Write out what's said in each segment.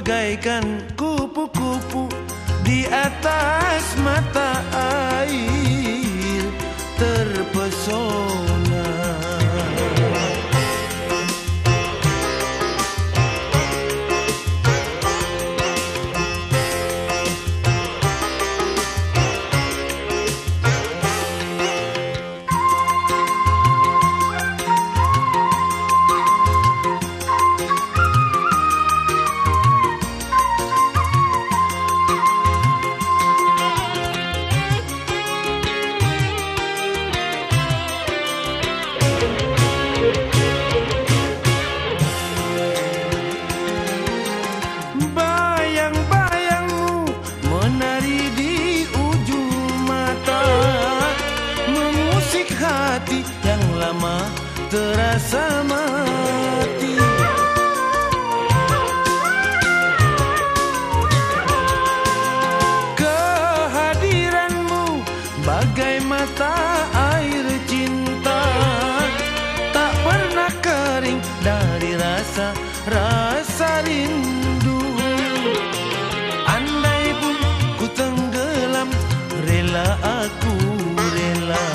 bagaikan kupu-kupu di atas mata air, terpesona. Hati yang lama terasa mati. Kehadiranmu bagai mata air cinta, tak pernah kering dari rasa rindu. Andai pun ku tenggelam, rela aku rela.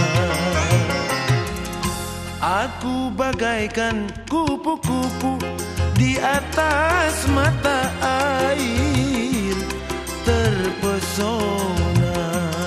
Aku bagaikan kupu-kupu di atas mata air, terpesona.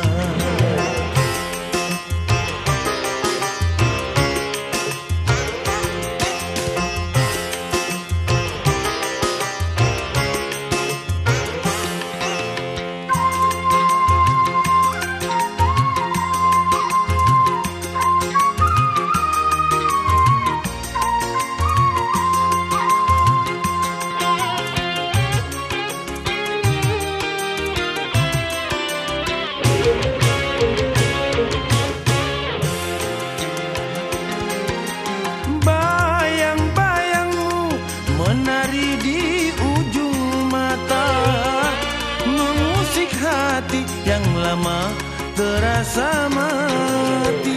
Hati yang lama terasa mati.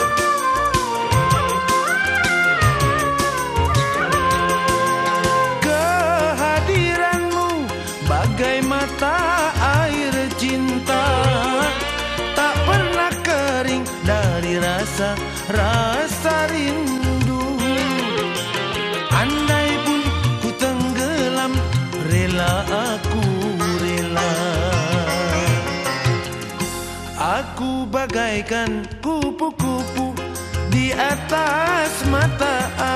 Kehadiranmu bagai mata air cinta, tak pernah kering dari rasa rindu. Andai pun ku tenggelam, rela aku rela. Aku bagaikan kupu-kupu di atas mata